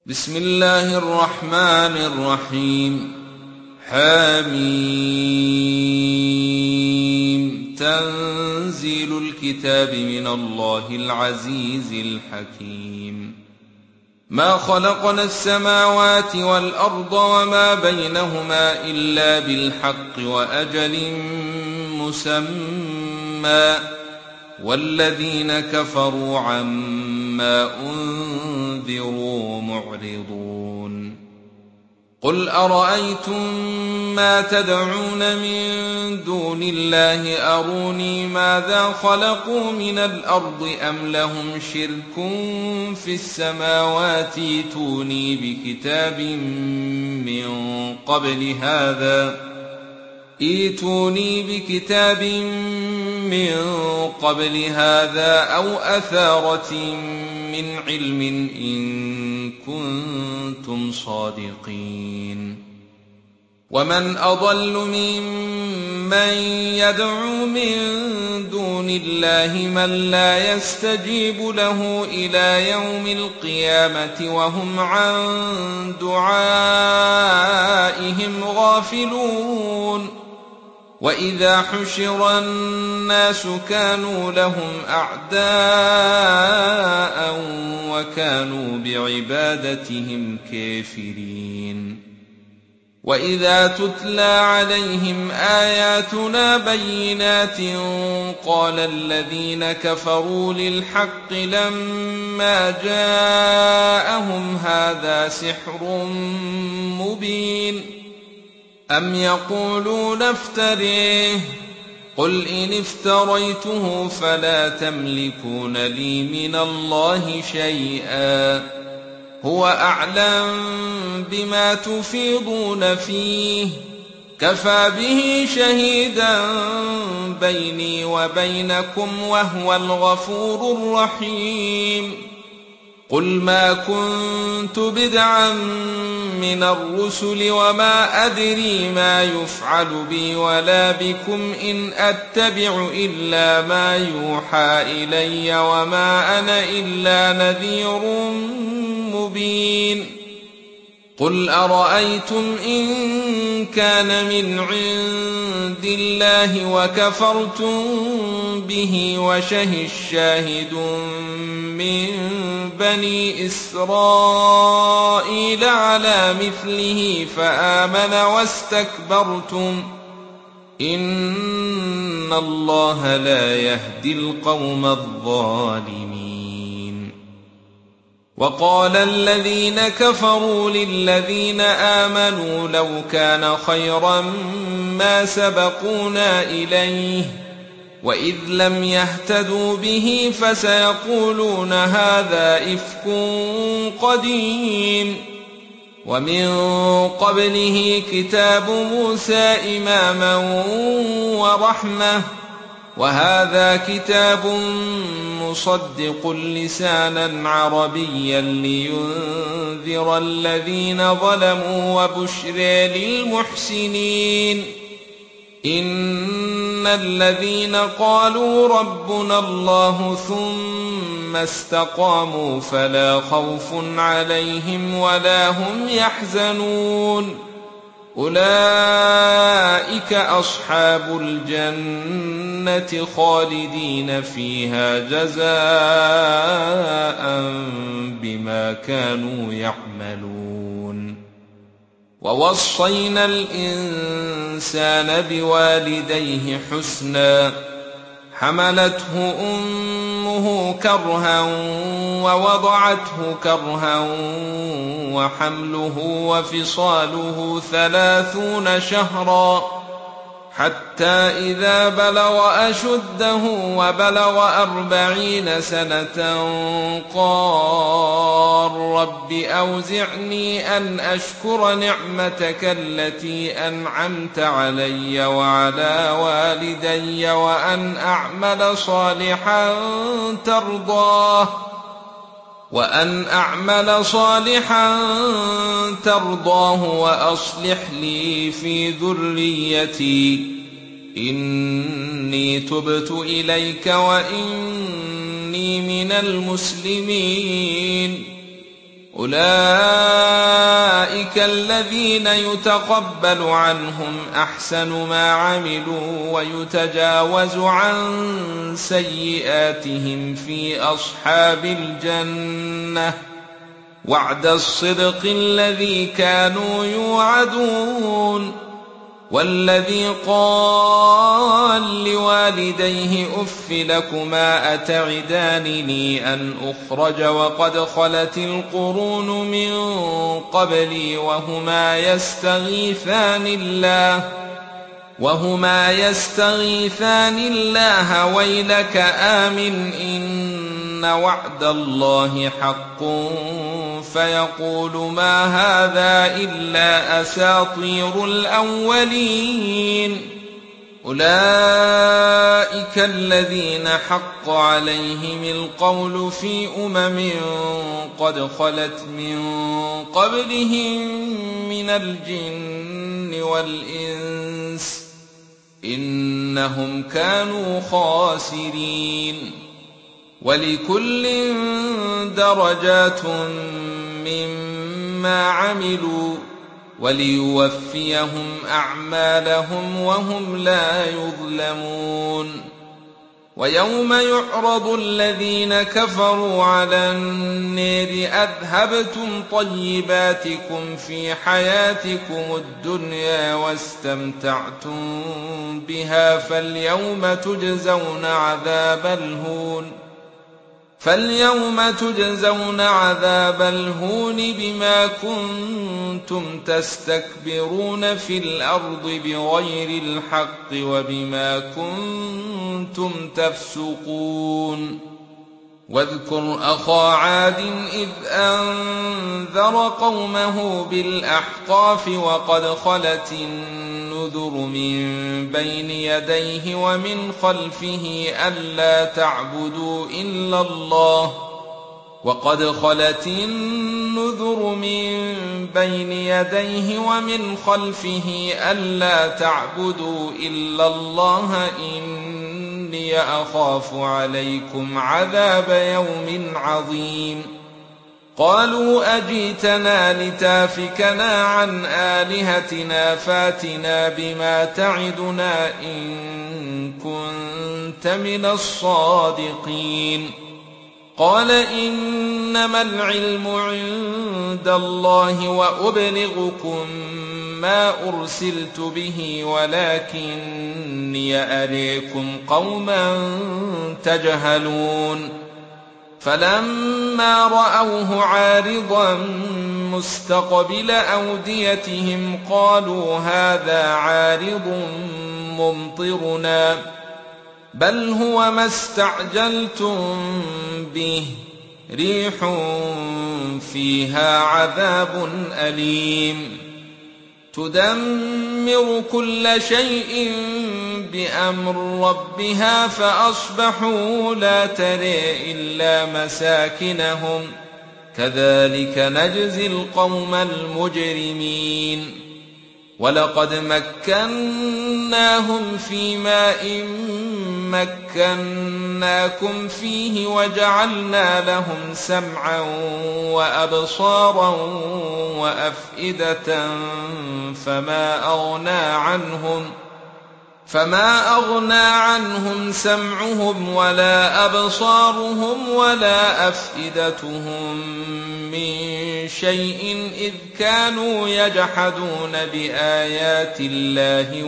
بسم الله الرحمن الرحيم. حميم. تنزيل الكتاب من الله العزيز الحكيم. ما خلقنا السماوات والأرض وما بينهما إلا بالحق وأجل مسمى، والذين كفروا عما أنذروا معرضون. قل أرأيتم ما تدعون من دون الله أروني ماذا خلقوا من الأرض أم لهم شرك في السماوات ائتوني بكتاب من قبل هذا أو أثارة من علم إن كنتم صادقين. ومن أضل ممن يدعو من دون الله من لا يستجيب له إلى يوم القيامة وهم عن دعائهم غافلون. وإذا حشر الناس كانوا لهم أعداء وكانوا بعبادتهم كافرين. وإذا تتلى عليهم آياتنا بينات قال الذين كفروا للحق لما جاءهم هذا سحر مبين. أم يقولون افتريه قل إن افتريته فلا تملكون لي من الله شيئا هو أعلم بما تفيضون فيه كفى به شهيدا بيني وبينكم وهو الغفور الرحيم. قل ما كنت بدعا من الرسل وما أدري ما يفعل بي ولا بكم إن أتبع إلا ما يوحى إلي وما أنا إلا نذير مبين. قل أرأيتم إن كان من عند الله وكفرتم به وشهد شاهد من بني إسرائيل على مثله فآمن واستكبرتم إن الله لا يهدي القوم الظالمين. وقال الذين كفروا للذين آمنوا لو كان خيرا ما سبقونا إليه وإذ لم يهتدوا به فسيقولون هذا إفك قديم. ومن قبله كتاب موسى إماما ورحمة وهذا كتاب مصدق لسانا عربيا لينذر الذين ظلموا وبشر للمحسنين. إن الذين قالوا ربنا الله ثم استقاموا فلا خوف عليهم ولا هم يحزنون أولئك أصحاب الجنة خالدين فيها جزاء بما كانوا يعملون. ووصينا الإنسان بوالديه حسنا حملته أمه كرها ووضعته كرها وحمله وفصاله 30 شهرا حتى إذا بلغ أشده وبلغ 40 سنة قال رب أوزعني أن أشكر نعمتك التي أنعمت علي وعلى والدي وأن أعمل صالحا ترضاه وأصلح لي في ذريتي إني تبت إليك وإني من المسلمين. أولئك الذين يتقبل عنهم أحسن ما عملوا ويتجاوز عن سيئاتهم في أصحاب الجنة وعد الصدق الذي كانوا يوعدون. والذي قال لوالديه أف لكما أتعدانني أن أخرج وقد خلت القرون من قبلي وهما يستغيثان الله ويلك آمن إن وعد الله حق فيقول ما هذا إلا أساطير الأولين. أولئك الذين حق عليهم القول في قد خلت من قبلهم من الجن والإنس إنهم كانوا خاسرين. ولكل درجات مما عملوا وليوفيهم أعمالهم وهم لا يظلمون. ويوم يعرض الذين كفروا على النار أذهبتم طيباتكم في حياتكم الدنيا واستمتعتم بها فاليوم تجزون عذاب الهون بما كنتم تستكبرون في الأرض بغير الحق وبما كنتم تفسقون. واذكر أخا عاد إذ أنذر قومه بالأحقاف وقد خلت النذر من بين يديه ومن خلفه ألا تعبدوا إلا الله إني أخاف عليكم عذاب يوم عظيم. قالوا أجئتنا لتافكنا عن آلهتنا فاتنا بما تعدنا إن كنت من الصادقين. قال إنما العلم عند الله وأبلغكم ما أرسلت به ولكني أريكم قوما تجهلون. فلما رأوه عارضا مستقبل أوديتهم قالوا هذا عارض ممطرنا بل هو ما استعجلتم به ريح فيها عذاب أليم تدمر كل شيء بأمر ربها فأصبحوا لا ترى إلا مساكنهم كذلك نجزي القوم المجرمين. ولقد مكناهم في ماء مكناكم فيه وجعلنا لهم سمعا وأبصارا وأفئدة فما أغنى عنهم سمعهم ولا أبصارهم ولا أفئدتهم من شيء إذ كانوا يجحدون بآيات الله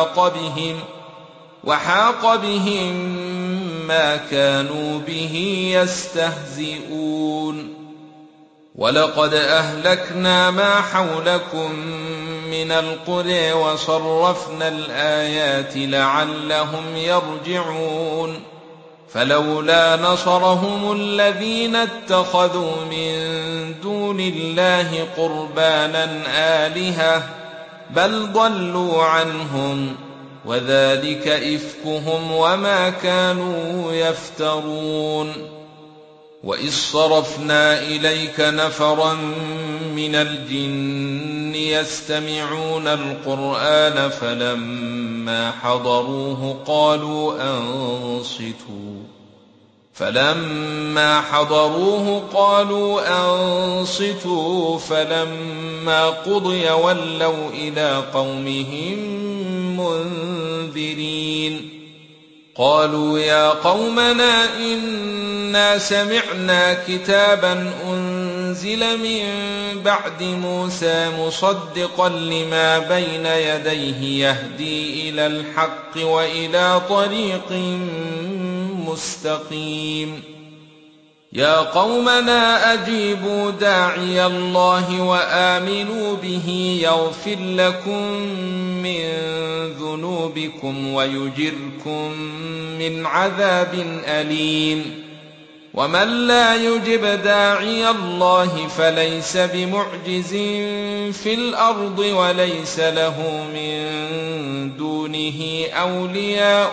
وحاق بهم ما كانوا به يستهزئون. ولقد أهلكنا ما حولكم من القرى وصرفنا الآيات لعلهم يرجعون. فلولا نصرهم الذين اتخذوا من دون الله قربانا آلهة بل ضلوا عنهم وذلك إفكهم وما كانوا يفترون. وإذ صرفنا إليك نفرا من الجن يستمعون القرآن فلما حضروه قالوا أنصتوا فلما حضروه قالوا أنصتوا فلما قضي ولوا إلى قومهم منذرين قالوا يا قومنا إنا سمعنا كتابا أنزل من بعد موسى مصدقا لما بين يديه يهدي إلى الحق وإلى طريق مستقيم يا قومنا أجيبوا داعي الله وآمنوا به يغفر لكم من ذنوبكم ويجركم من عذاب أليم ومن لا يجب داعي الله فليس بمعجز في الأرض وليس له من دونه أولياء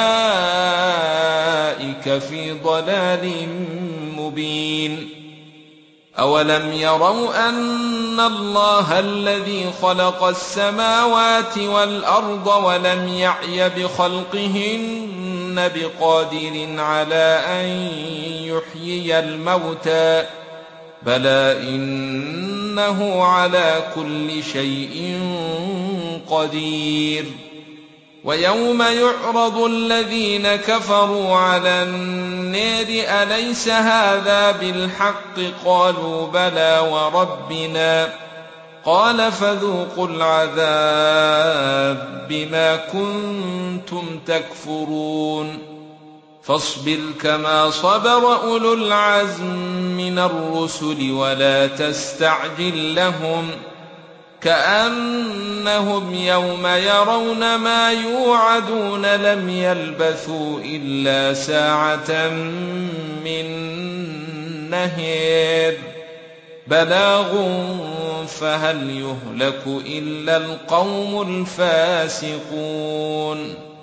أولئك في ضلال مبين أولم يروا أن الله الذي خلق السماوات والأرض ولم يعي بخلقهن بقادر على أن يحيي الموتى بلى إنه على كل شيء قدير ويوم يعرض الذين كفروا على النار أليس هذا بالحق قالوا بلى وربنا قال فذوقوا العذاب بما كنتم تكفرون فاصبر كما صبر أولو العزم من الرسل ولا تستعجل لهم كأنهم يوم يرون ما يوعدون لم يلبثوا إلا ساعة من نهار بلاغ فهل يهلك إلا القوم الفاسقون